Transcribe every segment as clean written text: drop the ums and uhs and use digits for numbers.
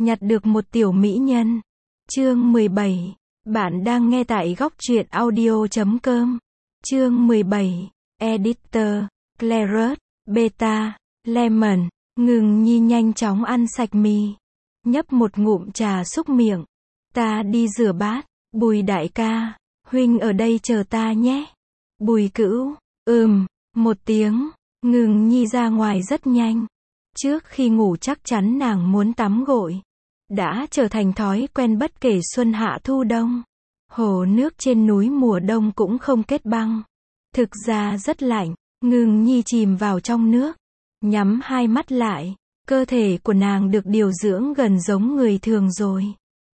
nhặt được một tiểu mỹ nhân. Chương 17. Bạn đang nghe tại góc truyện audio.com. Chương 17. Editor, Claret, Beta, Lemon. Ngừng Nhi nhanh chóng ăn sạch mì. Nhấp một ngụm trà xúc miệng. Ta đi rửa bát. Bùi đại ca, huynh ở đây chờ ta nhé. Bùi Cữu, một tiếng. Ngừng Nhi ra ngoài rất nhanh. Trước khi ngủ chắc chắn nàng muốn tắm gội. Đã trở thành thói quen bất kể xuân hạ thu đông. Hồ nước trên núi mùa đông cũng không kết băng. Thực ra rất lạnh. Ngừng Nhi chìm vào trong nước. Nhắm hai mắt lại. Cơ thể của nàng được điều dưỡng gần giống người thường rồi.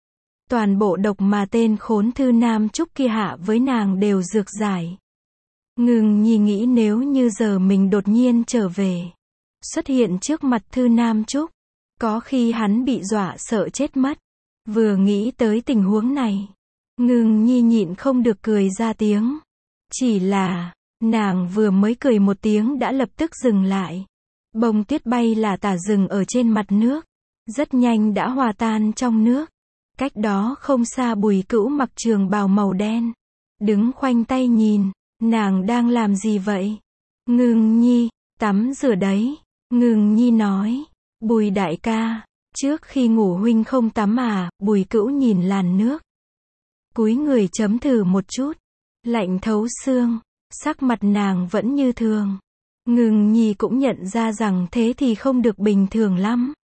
Toàn bộ độc mà tên khốn Thư Nam Trúc kia hạ với nàng đều dược giải. Ngừng Nhi nghĩ nếu như giờ mình đột nhiên trở về. Xuất hiện trước mặt Thư Nam Trúc. Có khi hắn bị dọa sợ chết mất. Vừa nghĩ tới tình huống này. Ngừng Nhi nhịn không được cười ra tiếng. Chỉ là, nàng vừa mới cười một tiếng đã lập tức dừng lại. Bông tuyết bay là tả rừng ở trên mặt nước. Rất nhanh đã hòa tan trong nước. Cách đó không xa Bùi Cữu mặc trường bào màu đen. Đứng khoanh tay nhìn. Nàng đang làm gì vậy? Ngừng Nhi, tắm rửa đấy. Ngừng Nhi nói. Bùi đại ca, trước khi ngủ huynh không tắm à? Bùi Cữu nhìn làn nước. Cúi người chấm thử một chút. Lạnh thấu xương. Sắc mặt nàng vẫn như thường. Ngừng Nhi cũng nhận ra rằng thế thì không được bình thường lắm.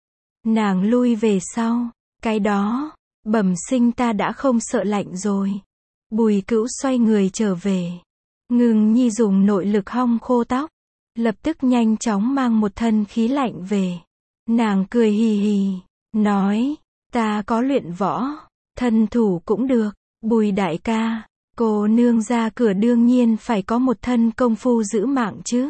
Nàng lui về sau. Cái đó, bẩm sinh ta đã không sợ lạnh rồi. Bùi Cữu xoay người trở về. Ngừng Nhi dùng nội lực hong khô tóc. Lập tức nhanh chóng mang một thân khí lạnh về. Nàng cười hì hì, nói, ta có luyện võ, thân thủ cũng được. Bùi đại ca, cô nương ra cửa đương nhiên phải có một thân công phu giữ mạng chứ.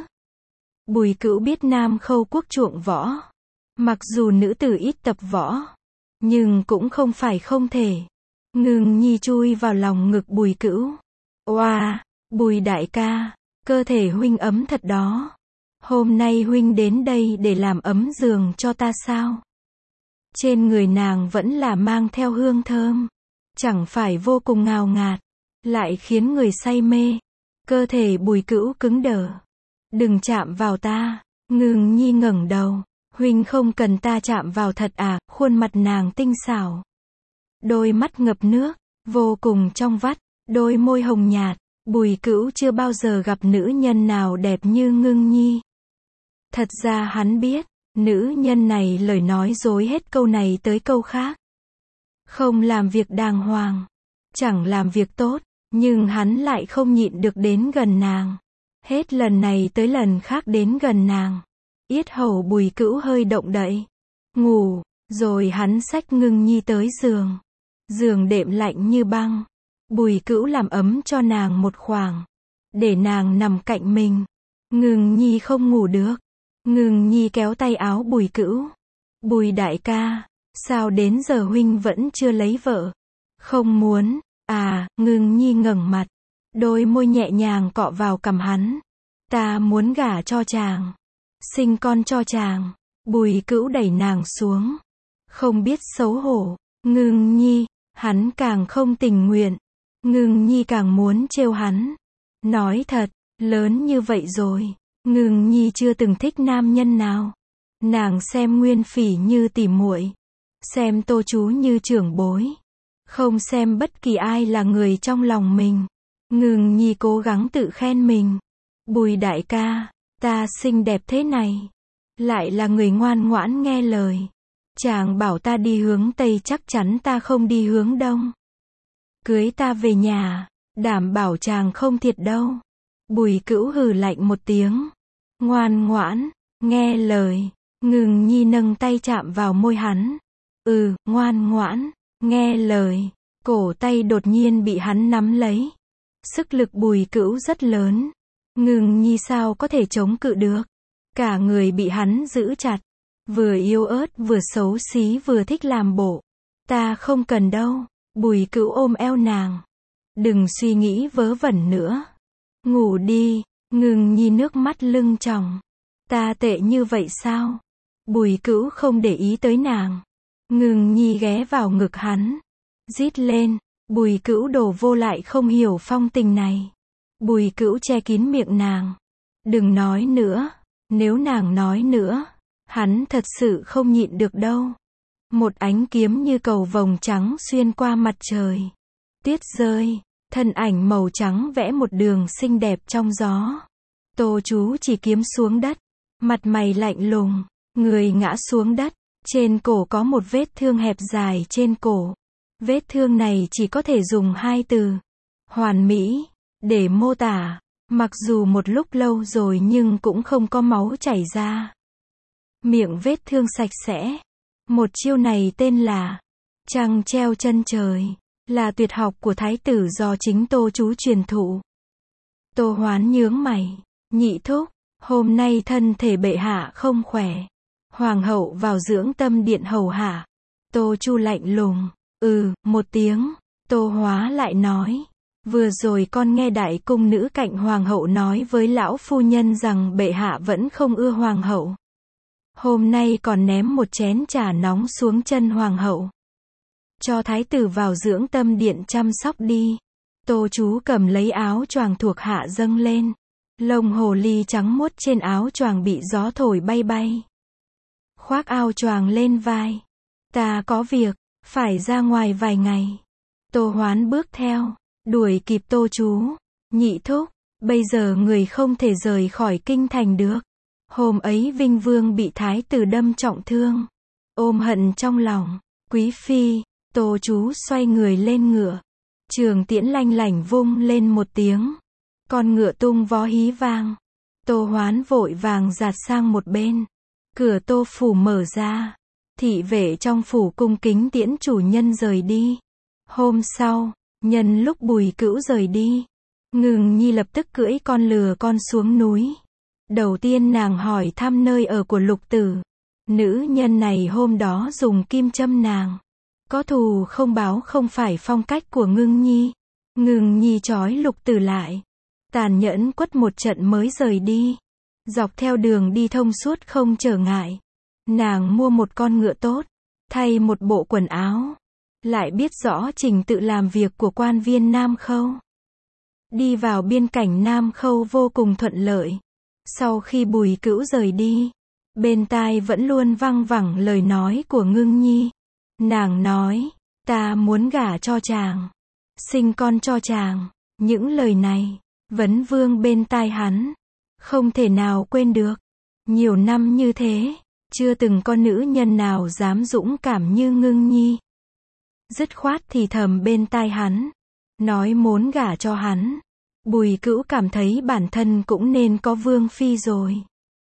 Bùi Cữu biết Nam Khâu quốc chuộng võ. Mặc dù nữ tử ít tập võ, nhưng cũng không phải không thể. Ngừng Nhi chui vào lòng ngực Bùi Cữu. Oa, Bùi đại ca, cơ thể huynh ấm thật đó. Hôm nay huynh đến đây để làm ấm giường cho ta sao? Trên người nàng vẫn là mang theo hương thơm. Chẳng phải vô cùng ngào ngạt. Lại khiến người say mê. Cơ thể Bùi Cữu cứng đờ. Đừng chạm vào ta. Ngừng Nhi ngẩng đầu. Huynh không cần ta chạm vào thật à? Khuôn mặt nàng tinh xảo. Đôi mắt ngập nước. Vô cùng trong vắt. Đôi môi hồng nhạt. Bùi Cữu chưa bao giờ gặp nữ nhân nào đẹp như Ngưng Nhi. Thật ra hắn biết, nữ nhân này lời nói dối hết câu này tới câu khác. Không làm việc đàng hoàng, chẳng làm việc tốt, nhưng hắn lại không nhịn được đến gần nàng. Hết lần này tới lần khác đến gần nàng. Yết hầu Bùi Cữu hơi động đậy. Ngủ, rồi hắn xách Ngưng Nhi tới giường. Giường đệm lạnh như băng. Bùi Cữu làm ấm cho nàng một khoảng. Để nàng nằm cạnh mình. Ngưng Nhi không ngủ được. Ngừng Nhi kéo tay áo Bùi Cữu. Bùi đại ca, sao đến giờ huynh vẫn chưa lấy vợ? Không muốn, à? Ngừng Nhi ngẩng mặt. Đôi môi nhẹ nhàng cọ vào cằm hắn. Ta muốn gả cho chàng. Sinh con cho chàng. Bùi Cữu đẩy nàng xuống. Không biết xấu hổ. Ngừng Nhi, hắn càng không tình nguyện. Ngừng Nhi càng muốn trêu hắn. Nói thật, lớn như vậy rồi. Ngừng Nhi chưa từng thích nam nhân nào. Nàng xem Nguyên Phỉ như tỉ muội, xem Tô Chú như trưởng bối, không xem bất kỳ ai là người trong lòng mình. Ngừng Nhi cố gắng tự khen mình. Bùi đại ca, ta xinh đẹp thế này, lại là người ngoan ngoãn nghe lời. Chàng bảo ta đi hướng Tây chắc chắn ta không đi hướng Đông. Cưới ta về nhà, đảm bảo chàng không thiệt đâu. Bùi Cữu hừ lạnh một tiếng. Ngoan ngoãn, nghe lời. Ngừng Nhi nâng tay chạm vào môi hắn. Ngoan ngoãn, nghe lời. Cổ tay đột nhiên bị hắn nắm lấy. Sức lực Bùi Cữu rất lớn. Ngừng Nhi sao có thể chống cự được. Cả người bị hắn giữ chặt. Vừa yếu ớt vừa xấu xí vừa thích làm bộ. Ta không cần đâu. Bùi Cữu ôm eo nàng. Đừng suy nghĩ vớ vẩn nữa. Ngủ đi. Ngừng Nhi nước mắt lưng tròng. Ta tệ như vậy sao? Bùi Cữu không để ý tới nàng. Ngưng nhi ghé vào ngực hắn. Rít lên. Bùi Cữu đổ vô lại không hiểu phong tình này. Bùi Cữu che kín miệng nàng. Đừng nói nữa. Nếu nàng nói nữa, hắn thật sự không nhịn được đâu. Một ánh kiếm như cầu vồng trắng xuyên qua mặt trời. Tuyết rơi. Thân ảnh màu trắng vẽ một đường xinh đẹp trong gió. Tô Chú chỉ kiếm xuống đất. Mặt mày lạnh lùng. Người ngã xuống đất. Trên cổ có một vết thương hẹp dài trên cổ. Vết thương này chỉ có thể dùng hai từ. Hoàn mỹ. Để mô tả. Mặc dù một lúc lâu rồi nhưng cũng không có máu chảy ra. Miệng vết thương sạch sẽ. Một chiêu này tên là trăng treo chân trời. Là tuyệt học của thái tử do chính Tô Chú truyền thụ. Tô Hoán nhướng mày. Nhị thúc, hôm nay thân thể bệ hạ không khỏe. Hoàng hậu vào dưỡng tâm điện hầu hạ. Tô Chu lạnh lùng. Một tiếng. Tô Hóa lại nói. Vừa rồi con nghe đại cung nữ cạnh hoàng hậu nói với lão phu nhân rằng bệ hạ vẫn không ưa hoàng hậu. Hôm nay còn ném một chén trà nóng xuống chân hoàng hậu. Cho thái tử vào dưỡng tâm điện chăm sóc đi. Tô Chú cầm lấy áo choàng thuộc hạ dâng lên. Lông hồ ly trắng muốt trên áo choàng bị gió thổi bay bay. Khoác áo choàng lên vai. Ta có việc, phải ra ngoài vài ngày. Tô Hoán bước theo, đuổi kịp Tô Chú. Nhị thúc, bây giờ người không thể rời khỏi kinh thành được. Hôm ấy Vinh Vương bị thái tử đâm trọng thương. Ôm hận trong lòng. Quý phi. Tô Chú xoay người lên ngựa. Trường tiễn lanh lảnh vung lên một tiếng. Con ngựa tung vó hí vang. Tô Hoán vội vàng dạt sang một bên. Cửa Tô phủ mở ra. Thị vệ trong phủ cung kính tiễn chủ nhân rời đi. Hôm sau, nhân lúc Bùi Cữu rời đi, Ngưng nhi lập tức cưỡi con lừa con xuống núi. Đầu tiên nàng hỏi thăm nơi ở của Lục Tử. Nữ nhân này hôm đó dùng kim châm nàng. Có thù không báo không phải phong cách của Ngưng nhi. Ngưng nhi trói Lục Tử lại. Tàn nhẫn quất một trận mới rời đi. Dọc theo đường đi thông suốt không trở ngại. Nàng mua một con ngựa tốt. Thay một bộ quần áo. Lại biết rõ trình tự làm việc của quan viên Nam Khâu. Đi vào biên cảnh Nam Khâu vô cùng thuận lợi. Sau khi Bùi Cữu rời đi, bên tai vẫn luôn văng vẳng lời nói của Ngưng nhi. Nàng nói, ta muốn gả cho chàng, sinh con cho chàng. Những lời này, vấn vương bên tai hắn, không thể nào quên được. Nhiều năm như thế, chưa từng có nữ nhân nào dám dũng cảm như Ngưng nhi. Dứt khoát thì thầm bên tai hắn, nói muốn gả cho hắn. Bùi Cữu cảm thấy bản thân cũng nên có vương phi rồi.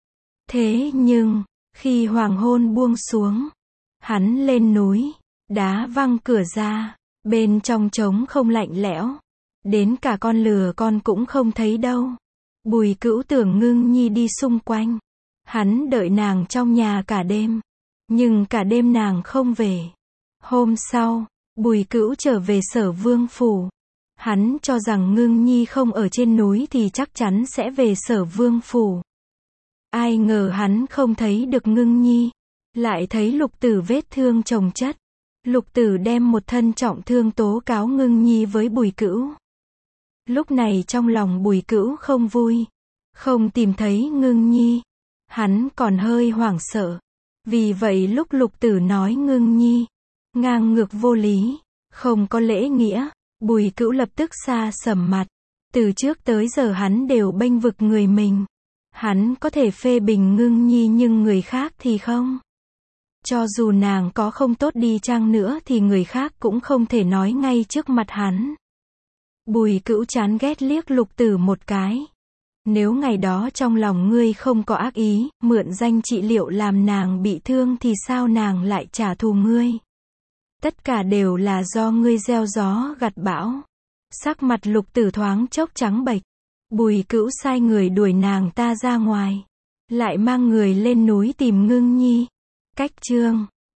Thế nhưng, khi hoàng hôn buông xuống, hắn lên núi, đá văng cửa ra, bên trong trống không lạnh lẽo, đến cả con lừa con cũng không thấy đâu. Bùi Cữu tưởng Ngưng nhi đi xung quanh, hắn đợi nàng trong nhà cả đêm, nhưng cả đêm nàng không về. Hôm sau, Bùi Cữu trở về Sở Vương phủ. Hắn cho rằng Ngưng nhi không ở trên núi thì chắc chắn sẽ về Sở Vương phủ. Ai ngờ hắn không thấy được Ngưng nhi, lại thấy Lục Tử vết thương chồng chất. Lục Tử đem một thân trọng thương tố cáo Ngưng nhi với Bùi Cữu. Lúc này trong lòng Bùi Cữu không vui, không tìm thấy Ngưng nhi, hắn còn hơi hoảng sợ. Vì vậy lúc Lục Tử nói Ngưng nhi ngang ngược vô lý, không có lễ nghĩa, Bùi Cữu lập tức xa sầm mặt. Từ trước tới giờ hắn đều bênh vực người mình. Hắn có thể phê bình Ngưng nhi nhưng người khác thì không. Cho dù nàng có không tốt đi chăng nữa thì người khác cũng không thể nói ngay trước mặt hắn. Bùi Cữu chán ghét liếc Lục Tử một cái. Nếu ngày đó trong lòng ngươi không có ác ý, mượn danh trị liệu làm nàng bị thương thì sao nàng lại trả thù ngươi? Tất cả đều là do ngươi gieo gió gặt bão. Sắc mặt Lục Tử thoáng chốc trắng bệch. Bùi Cữu sai người đuổi nàng ta ra ngoài, lại mang người lên núi tìm Ngưng nhi. Cách chương